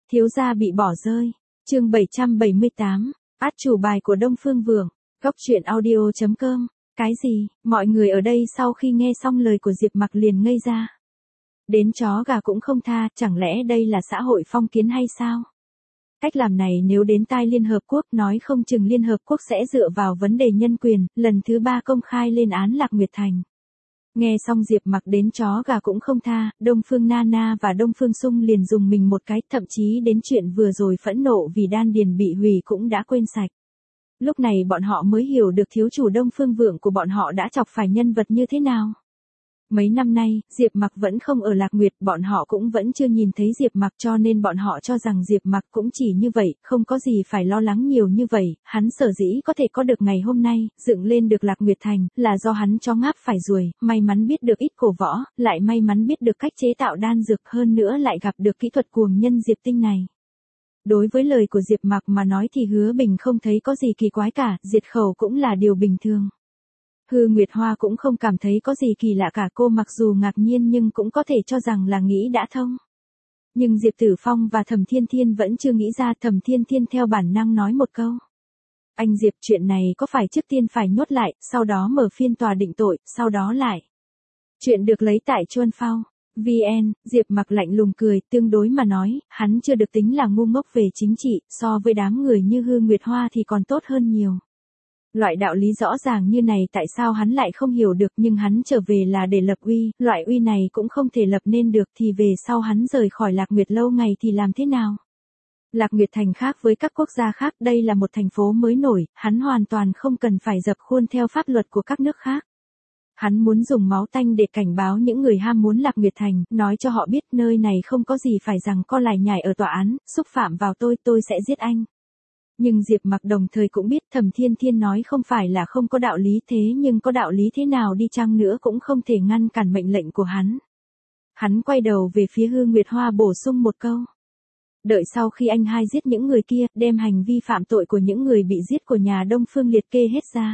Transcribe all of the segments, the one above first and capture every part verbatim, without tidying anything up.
Thiếu gia bị bỏ rơi. Chương bảy trăm bảy mươi tám. Át chủ bài của Đông Phương Vượng. Góc truyện audio chấm com. Cái gì? Mọi người ở đây sau khi nghe xong lời của Diệp Mặc liền ngây ra. Đến chó gà cũng không tha, chẳng lẽ đây là xã hội phong kiến hay sao? Cách làm này nếu đến tai Liên Hợp Quốc nói không chừng Liên Hợp Quốc sẽ dựa vào vấn đề nhân quyền, lần thứ ba công khai lên án Lạc Nguyệt Thành. Nghe xong Diệp Mặc đến chó gà cũng không tha, Đông Phương Nana và Đông Phương Sung liền dùng mình một cái, thậm chí đến chuyện vừa rồi phẫn nộ vì đan điền bị hủy cũng đã quên sạch. Lúc này bọn họ mới hiểu được thiếu chủ Đông Phương Vượng của bọn họ đã chọc phải nhân vật như thế nào. Mấy năm nay, Diệp Mặc vẫn không ở Lạc Nguyệt, bọn họ cũng vẫn chưa nhìn thấy Diệp Mặc cho nên bọn họ cho rằng Diệp Mặc cũng chỉ như vậy, không có gì phải lo lắng nhiều như vậy, hắn sở dĩ có thể có được ngày hôm nay, dựng lên được Lạc Nguyệt Thành, là do hắn cho ngáp phải ruồi, may mắn biết được ít cổ võ, lại may mắn biết được cách chế tạo đan dược hơn nữa lại gặp được kỹ thuật cuồng nhân Diệp Tinh này. Đối với lời của Diệp Mặc mà nói thì Hứa Bình không thấy có gì kỳ quái cả, diệt khẩu cũng là điều bình thường. Hư Nguyệt Hoa cũng không cảm thấy có gì kỳ lạ cả, cô mặc dù ngạc nhiên nhưng cũng có thể cho rằng là nghĩ đã thông. Nhưng Diệp Tử Phong và Thẩm Thiên Thiên vẫn chưa nghĩ ra. Thẩm Thiên Thiên theo bản năng nói một câu. Anh Diệp, chuyện này có phải trước tiên phải nhốt lại, sau đó mở phiên tòa định tội, sau đó lại. Chuyện được lấy tại Chuân Phao. vê en, Diệp Mặc lạnh lùng cười, tương đối mà nói, hắn chưa được tính là ngu ngốc về chính trị, so với đám người như Hư Nguyệt Hoa thì còn tốt hơn nhiều. Loại đạo lý rõ ràng như này tại sao hắn lại không hiểu được, nhưng hắn trở về là để lập uy, loại uy này cũng không thể lập nên được thì về sau hắn rời khỏi Lạc Nguyệt lâu ngày thì làm thế nào? Lạc Nguyệt Thành khác với các quốc gia khác, đây là một thành phố mới nổi, hắn hoàn toàn không cần phải dập khuôn theo pháp luật của các nước khác. Hắn muốn dùng máu tanh để cảnh báo những người ham muốn Lạc Nguyệt Thành, nói cho họ biết nơi này không có gì phải rằng co lải nhải ở tòa án, xúc phạm vào tôi, tôi sẽ giết anh. Nhưng Diệp Mặc đồng thời cũng biết Thẩm Thiên Thiên nói không phải là không có đạo lý, thế nhưng có đạo lý thế nào đi chăng nữa cũng không thể ngăn cản mệnh lệnh của hắn. Hắn quay đầu về phía Hư Nguyệt Hoa bổ sung một câu. Đợi sau khi anh hai giết những người kia, đem hành vi phạm tội của những người bị giết của nhà Đông Phương liệt kê hết ra.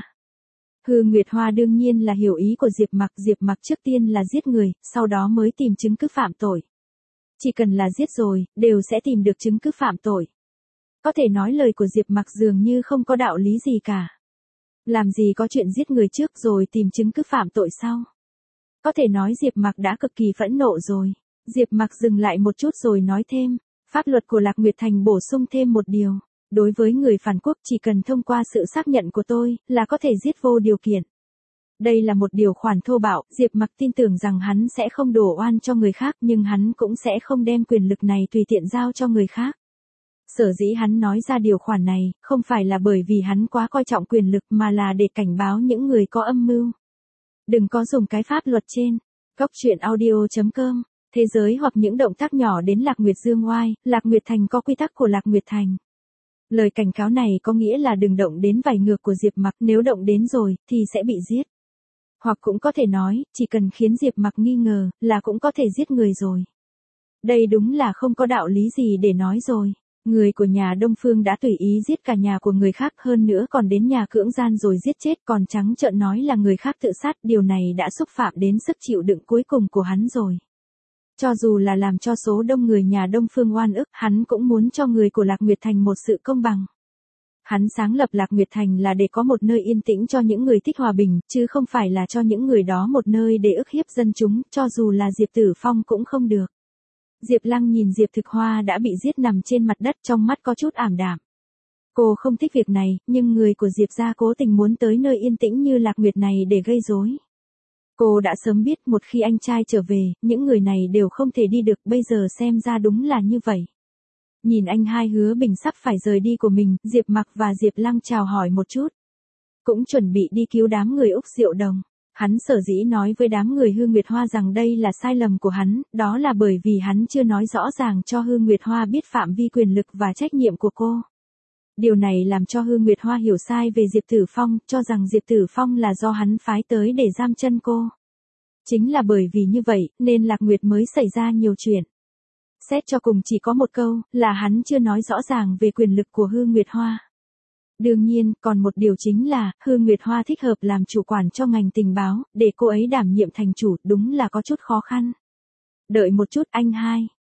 Hư Nguyệt Hoa đương nhiên là hiểu ý của Diệp Mặc, Diệp Mặc trước tiên là giết người, sau đó mới tìm chứng cứ phạm tội. Chỉ cần là giết rồi, đều sẽ tìm được chứng cứ phạm tội. Có thể nói lời của Diệp Mặc dường như không có đạo lý gì cả. Làm gì có chuyện giết người trước rồi tìm chứng cứ phạm tội sau. Có thể nói Diệp Mặc đã cực kỳ phẫn nộ rồi. Diệp Mặc dừng lại một chút rồi nói thêm, pháp luật của Lạc Nguyệt Thành bổ sung thêm một điều. Đối với người phản quốc chỉ cần thông qua sự xác nhận của tôi, là có thể giết vô điều kiện. Đây là một điều khoản thô bạo, Diệp Mặc tin tưởng rằng hắn sẽ không đổ oan cho người khác nhưng hắn cũng sẽ không đem quyền lực này tùy tiện giao cho người khác. Sở dĩ hắn nói ra điều khoản này, không phải là bởi vì hắn quá coi trọng quyền lực mà là để cảnh báo những người có âm mưu. Đừng có dùng cái pháp luật trên. Góc truyện audio chấm com. Thế giới hoặc những động tác nhỏ đến Lạc Nguyệt Dương Oai, Lạc Nguyệt Thành có quy tắc của Lạc Nguyệt Thành. Lời cảnh cáo này có nghĩa là đừng động đến vảy ngược của Diệp Mặc, nếu động đến rồi, thì sẽ bị giết. Hoặc cũng có thể nói, chỉ cần khiến Diệp Mặc nghi ngờ, là cũng có thể giết người rồi. Đây đúng là không có đạo lý gì để nói rồi. Người của nhà Đông Phương đã tùy ý giết cả nhà của người khác, hơn nữa còn đến nhà cưỡng gian rồi giết chết, còn trắng trợn nói là người khác tự sát, điều này đã xúc phạm đến sức chịu đựng cuối cùng của hắn rồi. Cho dù là làm cho số đông người nhà Đông Phương oan ức, hắn cũng muốn cho người của Lạc Nguyệt Thành một sự công bằng. Hắn sáng lập Lạc Nguyệt Thành là để có một nơi yên tĩnh cho những người thích hòa bình, chứ không phải là cho những người đó một nơi để ức hiếp dân chúng, cho dù là Diệp Tử Phong cũng không được. Diệp Lăng nhìn Diệp Thực Hoa đã bị giết nằm trên mặt đất, trong mắt có chút ảm đạm. Cô không thích việc này, nhưng người của Diệp gia cố tình muốn tới nơi yên tĩnh như Lạc Nguyệt này để gây rối. Cô đã sớm biết một khi anh trai trở về, những người này đều không thể đi được, bây giờ xem ra đúng là như vậy. Nhìn anh hai Hứa Bình sắp phải rời đi của mình, Diệp Mặc và Diệp Lăng chào hỏi một chút. Cũng chuẩn bị đi cứu đám người Úc Diệu Đồng. Hắn sở dĩ nói với đám người Hư Nguyệt Hoa rằng đây là sai lầm của hắn, đó là bởi vì hắn chưa nói rõ ràng cho Hư Nguyệt Hoa biết phạm vi quyền lực và trách nhiệm của cô. Điều này làm cho Hư Nguyệt Hoa hiểu sai về Diệp Tử Phong, cho rằng Diệp Tử Phong là do hắn phái tới để giam chân cô. Chính là bởi vì như vậy, nên Lạc Nguyệt mới xảy ra nhiều chuyện. Xét cho cùng chỉ có một câu, là hắn chưa nói rõ ràng về quyền lực của Hư Nguyệt Hoa. Đương nhiên, còn một điều chính là, Hư Nguyệt Hoa thích hợp làm chủ quản cho ngành tình báo, để cô ấy đảm nhiệm thành chủ, đúng là có chút khó khăn. Đợi một chút anh hai.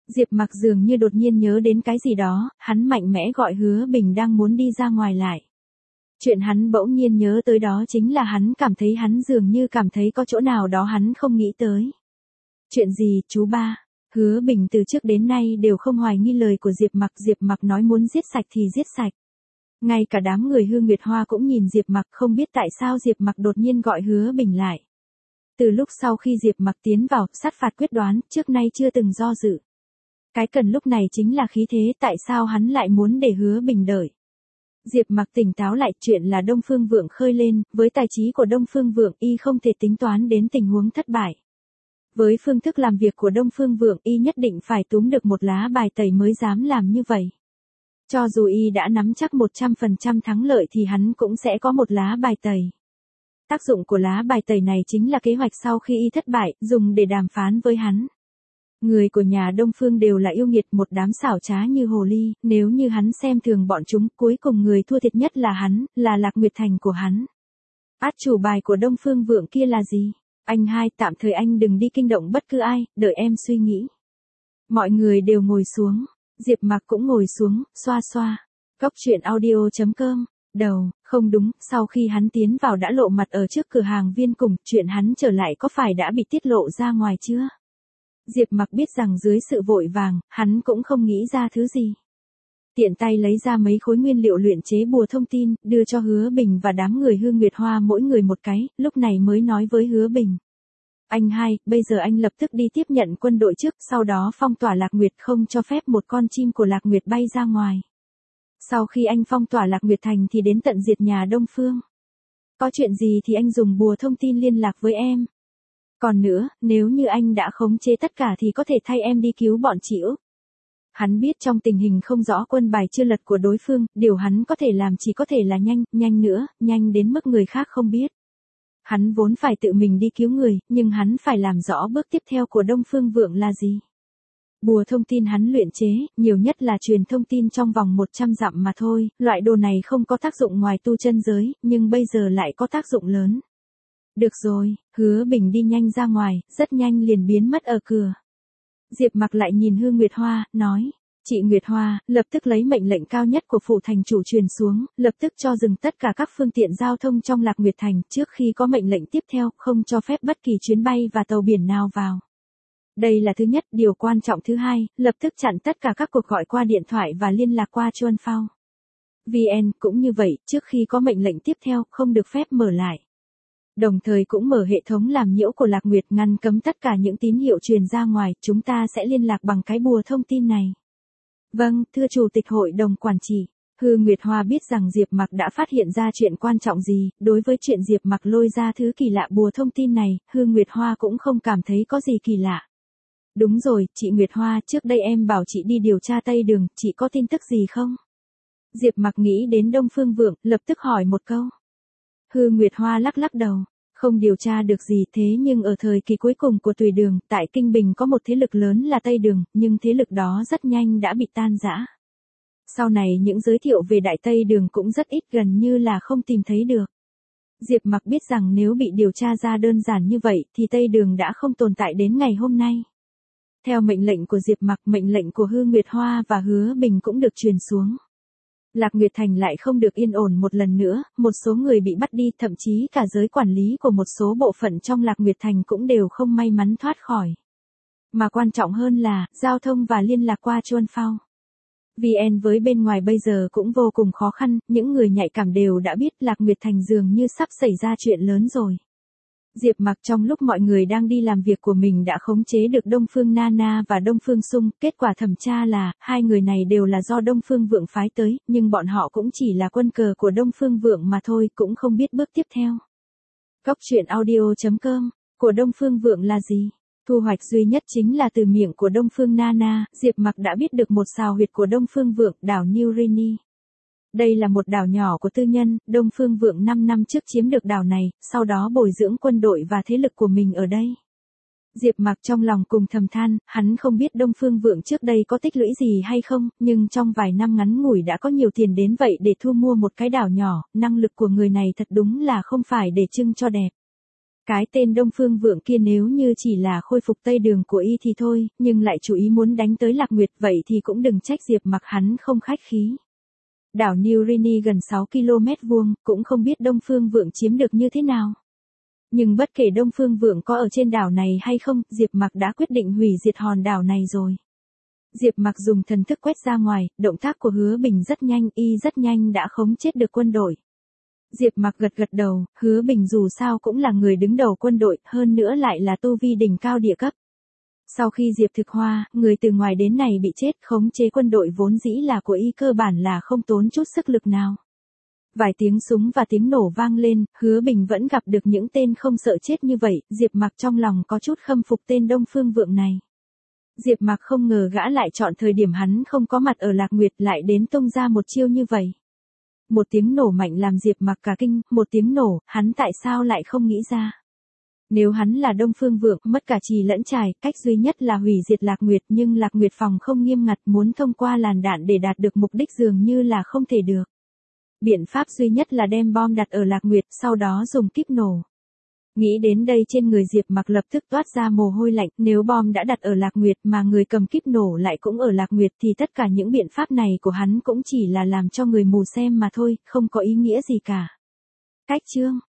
Diệp Mặc dường như đột nhiên nhớ đến cái gì đó, hắn mạnh mẽ gọi Hứa Bình đang muốn đi ra ngoài lại. Chuyện hắn bỗng nhiên nhớ tới đó chính là hắn cảm thấy hắn dường như cảm thấy có chỗ nào đó hắn không nghĩ tới. Chuyện gì, chú ba? Hứa Bình từ trước đến nay đều không hoài nghi lời của Diệp Mặc, Diệp Mặc nói muốn giết sạch thì giết sạch. Ngay cả đám người Hương Nguyệt Hoa cũng nhìn Diệp Mặc, không biết tại sao Diệp Mặc đột nhiên gọi Hứa Bình lại. Từ lúc sau khi Diệp Mặc tiến vào, sát phạt quyết đoán, trước nay chưa từng do dự. Cái cần lúc này chính là khí thế, tại sao hắn lại muốn để Hứa Bình đợi. Diệp Mặc tỉnh táo lại, chuyện là Đông Phương Vượng khơi lên, với tài trí của Đông Phương Vượng y không thể tính toán đến tình huống thất bại. Với phương thức làm việc của Đông Phương Vượng y nhất định phải túm được một lá bài tẩy mới dám làm như vậy. Cho dù y đã nắm chắc một trăm phần trăm thắng lợi thì hắn cũng sẽ có một lá bài tẩy. Tác dụng của lá bài tẩy này chính là kế hoạch sau khi y thất bại, dùng để đàm phán với hắn. Người của nhà Đông Phương đều là yêu nghiệt, một đám xảo trá như hồ ly, nếu như hắn xem thường bọn chúng, cuối cùng người thua thiệt nhất là hắn, là Lạc Nguyệt Thành của hắn. Át chủ bài của Đông Phương Vượng kia là gì? Anh hai, tạm thời anh đừng đi kinh động bất cứ ai, đợi em suy nghĩ. Mọi người đều ngồi xuống, Diệp Mặc cũng ngồi xuống, xoa xoa. Cốc truyện audio chấm com. Đầu, không đúng, sau khi hắn tiến vào đã lộ mặt ở trước cửa hàng Viên Cùng, chuyện hắn trở lại có phải đã bị tiết lộ ra ngoài chưa? Diệp Mặc biết rằng dưới sự vội vàng, hắn cũng không nghĩ ra thứ gì. Tiện tay lấy ra mấy khối nguyên liệu luyện chế bùa thông tin, đưa cho Hứa Bình và đám người Hương Nguyệt Hoa mỗi người một cái, lúc này mới nói với Hứa Bình. Anh hai, bây giờ anh lập tức đi tiếp nhận quân đội trước, sau đó phong tỏa Lạc Nguyệt, không cho phép một con chim của Lạc Nguyệt bay ra ngoài. Sau khi anh phong tỏa Lạc Nguyệt Thành thì đến tận diệt nhà Đông Phương. Có chuyện gì thì anh dùng bùa thông tin liên lạc với em. Còn nữa, nếu như anh đã khống chế tất cả thì có thể thay em đi cứu bọn chị Úc. Hắn biết trong tình hình không rõ quân bài chưa lật của đối phương, điều hắn có thể làm chỉ có thể là nhanh, nhanh nữa, nhanh đến mức người khác không biết. Hắn vốn phải tự mình đi cứu người, nhưng hắn phải làm rõ bước tiếp theo của Đông Phương Vượng là gì. Bùa thông tin hắn luyện chế, nhiều nhất là truyền thông tin trong vòng một trăm dặm mà thôi, loại đồ này không có tác dụng ngoài tu chân giới, nhưng bây giờ lại có tác dụng lớn. Được rồi, Hứa Bình đi nhanh ra ngoài, rất nhanh liền biến mất ở cửa. Diệp Mặc lại nhìn Hương Nguyệt Hoa, nói, chị Nguyệt Hoa, lập tức lấy mệnh lệnh cao nhất của phủ thành chủ truyền xuống, lập tức cho dừng tất cả các phương tiện giao thông trong Lạc Nguyệt Thành, trước khi có mệnh lệnh tiếp theo, không cho phép bất kỳ chuyến bay và tàu biển nào vào. Đây là thứ nhất, điều quan trọng thứ hai, lập tức chặn tất cả các cuộc gọi qua điện thoại và liên lạc qua Chuan Phao. vê en cũng như vậy, trước khi có mệnh lệnh tiếp theo, không được phép mở lại. Đồng thời cũng mở hệ thống làm nhiễu của Lạc Nguyệt, ngăn cấm tất cả những tín hiệu truyền ra ngoài, chúng ta sẽ liên lạc bằng cái bùa thông tin này. Vâng, thưa Chủ tịch Hội đồng Quản trị. Hương Nguyệt Hoa biết rằng Diệp Mặc đã phát hiện ra chuyện quan trọng gì, đối với chuyện Diệp Mặc lôi ra thứ kỳ lạ bùa thông tin này, Hương Nguyệt Hoa cũng không cảm thấy có gì kỳ lạ. Đúng rồi, chị Nguyệt Hoa, trước đây em bảo chị đi điều tra Tây Đường, chị có tin tức gì không? Diệp Mặc nghĩ đến Đông Phương Vượng, lập tức hỏi một câu. Hương Nguyệt Hoa lắc lắc đầu, không điều tra được gì, thế nhưng ở thời kỳ cuối cùng của Tùy Đường, tại Kinh Bình có một thế lực lớn là Tây Đường, nhưng thế lực đó rất nhanh đã bị tan rã. Sau này những giới thiệu về Đại Tây Đường cũng rất ít, gần như là không tìm thấy được. Diệp Mặc biết rằng nếu bị điều tra ra đơn giản như vậy thì Tây Đường đã không tồn tại đến ngày hôm nay. Theo mệnh lệnh của Diệp Mặc, mệnh lệnh của Hương Nguyệt Hoa và Hứa Bình cũng được truyền xuống. Lạc Nguyệt Thành lại không được yên ổn một lần nữa, một số người bị bắt đi, thậm chí cả giới quản lý của một số bộ phận trong Lạc Nguyệt Thành cũng đều không may mắn thoát khỏi. Mà quan trọng hơn là, giao thông và liên lạc qua Chuan Phao. vê en với bên ngoài bây giờ cũng vô cùng khó khăn, những người nhạy cảm đều đã biết Lạc Nguyệt Thành dường như sắp xảy ra chuyện lớn rồi. Diệp Mặc trong lúc mọi người đang đi làm việc của mình đã khống chế được Đông Phương Nana và Đông Phương Sung, kết quả thẩm tra là, hai người này đều là do Đông Phương Vượng phái tới, nhưng bọn họ cũng chỉ là quân cờ của Đông Phương Vượng mà thôi, cũng không biết bước tiếp theo. Cốc truyện audio chấm com, của Đông Phương Vượng là gì? Thu hoạch duy nhất chính là từ miệng của Đông Phương Nana, Diệp Mặc đã biết được một xào huyệt của Đông Phương Vượng, đảo New Rini. Đây là một đảo nhỏ của tư nhân, Đông Phương Vượng năm năm trước chiếm được đảo này, sau đó bồi dưỡng quân đội và thế lực của mình ở đây. Diệp Mặc trong lòng cùng thầm than, hắn không biết Đông Phương Vượng trước đây có tích lũy gì hay không, nhưng trong vài năm ngắn ngủi đã có nhiều tiền đến vậy để thu mua một cái đảo nhỏ, năng lực của người này thật đúng là không phải để trưng cho đẹp. Cái tên Đông Phương Vượng kia nếu như chỉ là khôi phục Tây Đường của y thì thôi, nhưng lại chủ ý muốn đánh tới Lạc Nguyệt vậy thì cũng đừng trách Diệp Mặc hắn không khách khí. Đảo New Rini gần sáu ki lô mét vuông, cũng không biết Đông Phương Vượng chiếm được như thế nào. Nhưng bất kể Đông Phương Vượng có ở trên đảo này hay không, Diệp Mặc đã quyết định hủy diệt hòn đảo này rồi. Diệp Mặc dùng thần thức quét ra ngoài, động tác của Hứa Bình rất nhanh, y rất nhanh đã khống chết được quân đội. Diệp Mặc gật gật đầu, Hứa Bình dù sao cũng là người đứng đầu quân đội, hơn nữa lại là tu vi đỉnh cao địa cấp. Sau khi Diệp Thực Hoa, người từ ngoài đến này bị chết, khống chế quân đội vốn dĩ là của y cơ bản là không tốn chút sức lực nào. Vài tiếng súng và tiếng nổ vang lên, Hứa Bình vẫn gặp được những tên không sợ chết như vậy, Diệp Mặc trong lòng có chút khâm phục tên Đông Phương Vượng này. Diệp Mặc không ngờ gã lại chọn thời điểm hắn không có mặt ở Lạc Nguyệt lại đến tung ra một chiêu như vậy. Một tiếng nổ mạnh làm Diệp Mặc cả kinh, một tiếng nổ, hắn tại sao lại không nghĩ ra. Nếu hắn là Đông Phương Vượng, mất cả trì lẫn trải, cách duy nhất là hủy diệt Lạc Nguyệt, nhưng Lạc Nguyệt phòng không nghiêm ngặt, muốn thông qua làn đạn để đạt được mục đích dường như là không thể được. Biện pháp duy nhất là đem bom đặt ở Lạc Nguyệt, sau đó dùng kíp nổ. Nghĩ đến đây trên người Diệp Mặc lập tức toát ra mồ hôi lạnh, nếu bom đã đặt ở Lạc Nguyệt mà người cầm kíp nổ lại cũng ở Lạc Nguyệt thì tất cả những biện pháp này của hắn cũng chỉ là làm cho người mù xem mà thôi, không có ý nghĩa gì cả. Cách chương